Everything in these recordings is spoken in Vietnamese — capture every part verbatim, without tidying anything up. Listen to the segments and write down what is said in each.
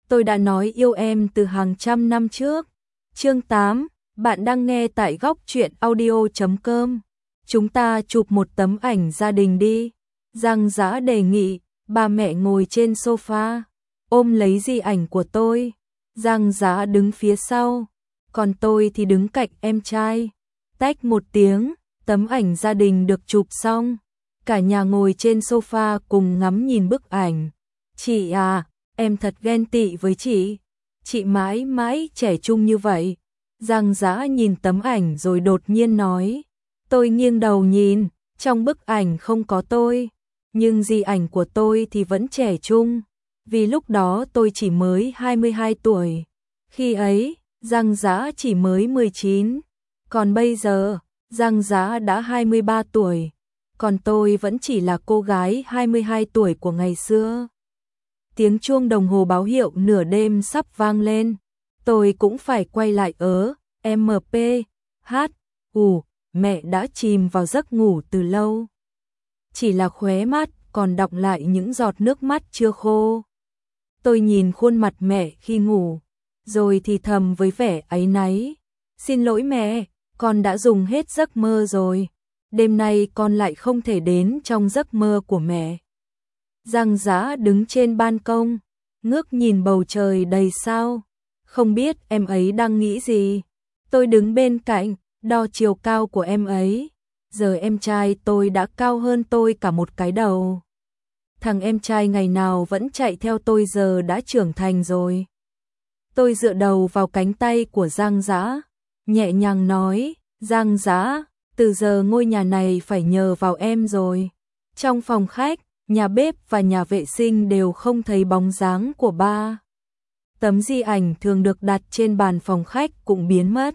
Tôi đã nói yêu em từ hàng trăm năm trước. Chương tám, bạn đang nghe tại góc truyện audio chấm com. Chúng ta chụp một tấm ảnh gia đình đi. Giang Dã đề nghị. Ba mẹ ngồi trên sofa, ôm lấy di ảnh của tôi. Giang Dã đứng phía sau, còn tôi thì đứng cạnh em trai. Tách một tiếng, tấm ảnh gia đình được chụp xong. Cả nhà ngồi trên sofa cùng ngắm nhìn bức ảnh. Chị à, em thật ghen tị với chị. Chị mãi mãi trẻ trung như vậy. Giang Dã nhìn tấm ảnh rồi đột nhiên nói. Tôi nghiêng đầu nhìn, trong bức ảnh không có tôi. Nhưng di ảnh của tôi thì vẫn trẻ trung. Vì lúc đó tôi chỉ mới hai mươi hai tuổi. Khi ấy, Giang Dã chỉ mới mười chín. Còn bây giờ, Giang Dã đã hai mươi ba tuổi. Còn tôi vẫn chỉ là cô gái hai mươi hai tuổi của ngày xưa. Tiếng chuông đồng hồ báo hiệu nửa đêm sắp vang lên. Tôi cũng phải quay lại ớ. em pê, hát, ủ, mẹ đã chìm vào giấc ngủ từ lâu. Chỉ là khóe mắt còn đọng lại những giọt nước mắt chưa khô. Tôi nhìn khuôn mặt mẹ khi ngủ, rồi thì thầm với vẻ áy náy. Xin lỗi mẹ, con đã dùng hết giấc mơ rồi. Đêm nay con lại không thể đến trong giấc mơ của mẹ. Giang Dã đứng trên ban công, ngước nhìn bầu trời đầy sao. Không biết em ấy đang nghĩ gì. Tôi đứng bên cạnh, đo chiều cao của em ấy. Giờ em trai tôi đã cao hơn tôi cả một cái đầu. Thằng em trai ngày nào vẫn chạy theo tôi giờ đã trưởng thành rồi. Tôi dựa đầu vào cánh tay của Giang Dã, nhẹ nhàng nói, Giang Dã, từ giờ ngôi nhà này phải nhờ vào em rồi. Trong phòng khách, nhà bếp và nhà vệ sinh đều không thấy bóng dáng của ba. Tấm di ảnh thường được đặt trên bàn phòng khách cũng biến mất.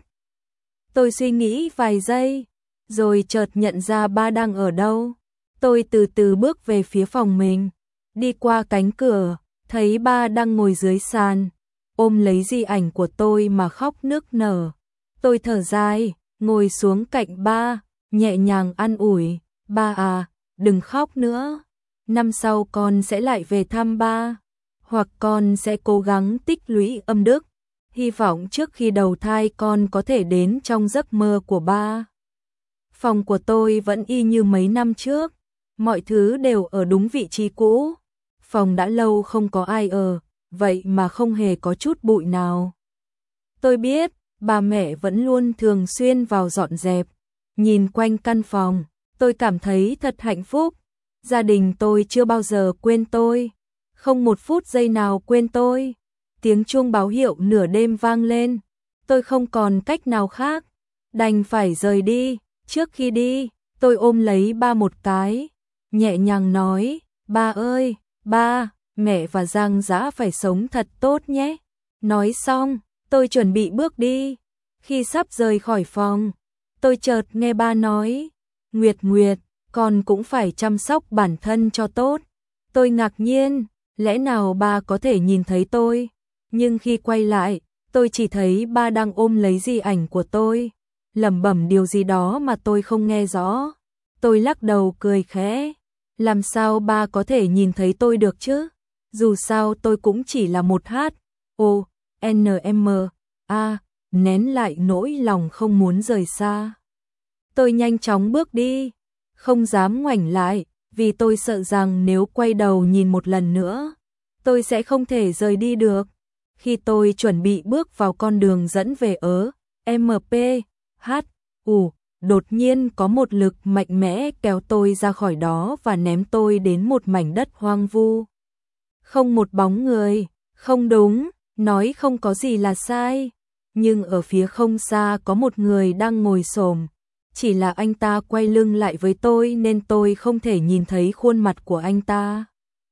Tôi suy nghĩ vài giây, rồi chợt nhận ra ba đang ở đâu. Tôi từ từ bước về phía phòng mình, đi qua cánh cửa, thấy ba đang ngồi dưới sàn, ôm lấy di ảnh của tôi mà khóc nức nở. Tôi thở dài, ngồi xuống cạnh ba, nhẹ nhàng an ủi, ba à, đừng khóc nữa. Năm sau con sẽ lại về thăm ba, hoặc con sẽ cố gắng tích lũy âm đức. Hy vọng trước khi đầu thai con có thể đến trong giấc mơ của ba. Phòng của tôi vẫn y như mấy năm trước, mọi thứ đều ở đúng vị trí cũ. Phòng đã lâu không có ai ở, vậy mà không hề có chút bụi nào. Tôi biết, bà mẹ vẫn luôn thường xuyên vào dọn dẹp. Nhìn quanh căn phòng, tôi cảm thấy thật hạnh phúc. Gia đình tôi chưa bao giờ quên tôi, không một phút giây nào quên tôi. Tiếng chuông báo hiệu nửa đêm vang lên, tôi không còn cách nào khác, đành phải rời đi. Trước khi đi, tôi ôm lấy ba một cái, nhẹ nhàng nói, ba ơi, ba, mẹ và Giang Dã phải sống thật tốt nhé. Nói xong, tôi chuẩn bị bước đi. Khi sắp rời khỏi phòng, tôi chợt nghe ba nói, Nguyệt Nguyệt, con cũng phải chăm sóc bản thân cho tốt. Tôi ngạc nhiên, lẽ nào ba có thể nhìn thấy tôi? Nhưng khi quay lại, tôi chỉ thấy ba đang ôm lấy di ảnh của tôi, lẩm bẩm điều gì đó mà tôi không nghe rõ. Tôi lắc đầu cười khẽ, làm sao ba có thể nhìn thấy tôi được chứ? Dù sao tôi cũng chỉ là một hát, o, en em, a, nén lại nỗi lòng không muốn rời xa. Tôi nhanh chóng bước đi, không dám ngoảnh lại, vì tôi sợ rằng nếu quay đầu nhìn một lần nữa, tôi sẽ không thể rời đi được. Khi tôi chuẩn bị bước vào con đường dẫn về ớ, em pê, hát, ủ, đột nhiên có một lực mạnh mẽ kéo tôi ra khỏi đó và ném tôi đến một mảnh đất hoang vu. Không một bóng người, không đúng, nói không có gì là sai, nhưng ở phía không xa có một người đang ngồi xổm. Chỉ là anh ta quay lưng lại với tôi nên tôi không thể nhìn thấy khuôn mặt của anh ta.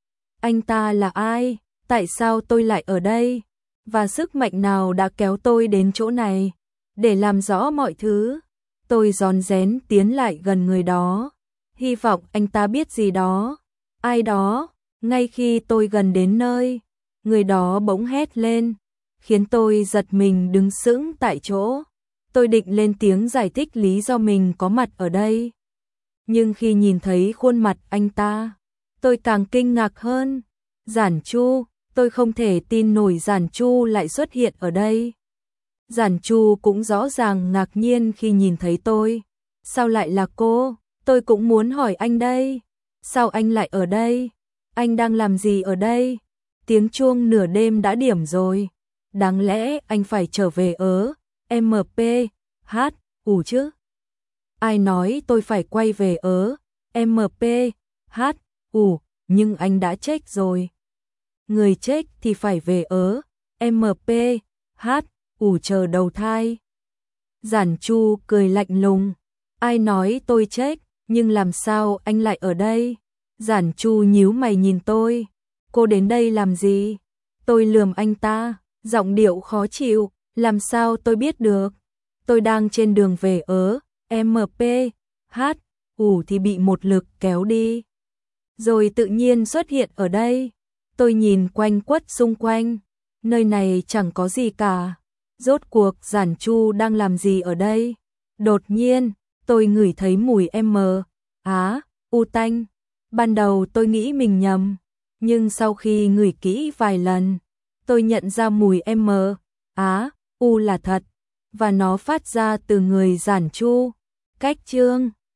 Anh ta là ai? Tại sao tôi lại ở đây? Và sức mạnh nào đã kéo tôi đến chỗ này? Để làm rõ mọi thứ, tôi rón rén tiến lại gần người đó, hy vọng anh ta biết gì đó. Ai đó? Ngay khi tôi gần đến nơi, người đó bỗng hét lên, khiến tôi giật mình đứng sững tại chỗ. Tôi định lên tiếng giải thích lý do mình có mặt ở đây, nhưng khi nhìn thấy khuôn mặt anh ta, tôi càng kinh ngạc hơn. Giản Chu, tôi Tôi không thể tin nổi Giản Chu lại xuất hiện ở đây. Giản Chu cũng rõ ràng ngạc nhiên khi nhìn thấy tôi. Sao lại là cô? Tôi cũng muốn hỏi anh đây. Sao anh lại ở đây? Anh đang làm gì ở đây? Tiếng chuông nửa đêm đã điểm rồi. Đáng lẽ anh phải trở về ớ. em pê, hát, ủ chứ. Ai nói tôi phải quay về ớ. em pê, hát, ủ, nhưng anh đã chết rồi. Người chết thì phải về ớ. em pê, hát, ủ chờ đầu thai. Giản Chu cười lạnh lùng. Ai nói tôi chết, nhưng làm sao anh lại ở đây? Giản Chu nhíu mày nhìn tôi. Cô đến đây làm gì? Tôi lườm anh ta, giọng điệu khó chịu. Làm sao tôi biết được? Tôi đang trên đường về ớ. em pê, hát, ủ thì bị một lực kéo đi. Rồi tự nhiên xuất hiện ở đây. Tôi nhìn quanh quất xung quanh. Nơi này chẳng có gì cả. Rốt cuộc Giản Chu đang làm gì ở đây? Đột nhiên, tôi ngửi thấy mùi M. Á, u tanh. Ban đầu tôi nghĩ mình nhầm. Nhưng sau khi ngửi kỹ vài lần, tôi nhận ra mùi M. Á, u là thật. Và nó phát ra từ người Giản Chu. Cách chương